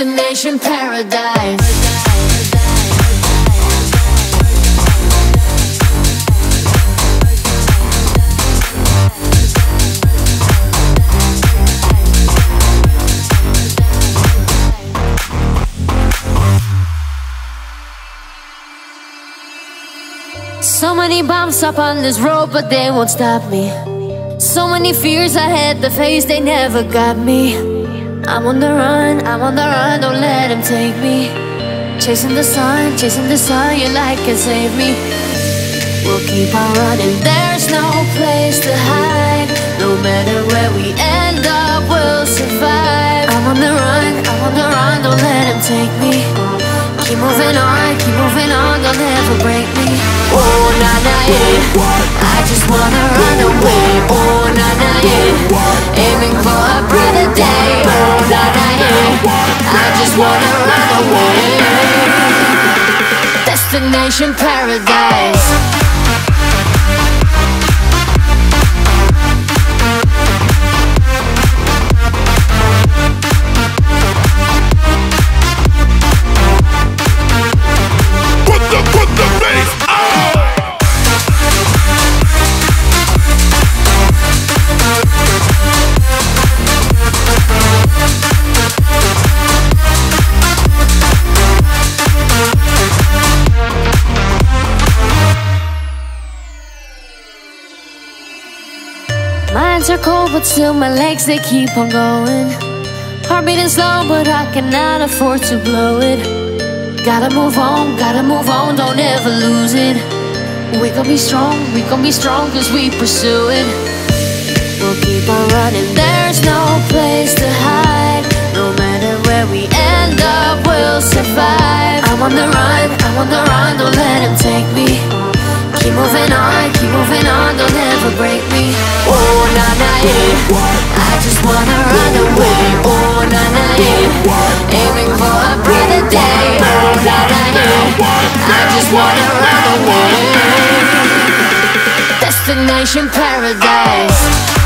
Destination paradise. So many bumps up on this road, but they won't stop me. So many fears I had to face, they never got me. I'm on the run, don't let them take me. Chasing the sun, your light can save me. We'll keep on running, there's no place to hide. No matter where we end up, we'll survive. I'm on the run, don't let them take me. Keep moving on, they'll never break me. Oh, na na, yeah, I just wanna run away. Oh, na na, yeah, aiming for a brighter day. Oh, na na, yeah, I just wanna run away. Destination paradise. Minds are cold, but still my legs, they keep on going. Heart beating slow, but I cannot afford to blow it. Gotta move on, don't ever lose it. We gon' be strong, cause we pursue it. We'll keep on running, there's no place to hide. No matter where we end up, we'll survive. I'm on the run, don't let them take me. Keep moving on, they'll never break me. Oh, na na, yeah, I just wanna run away. Oh, na na, yeah, aiming for a brighter day. Oh, na na, yeah, I just wanna run away. Destination paradise.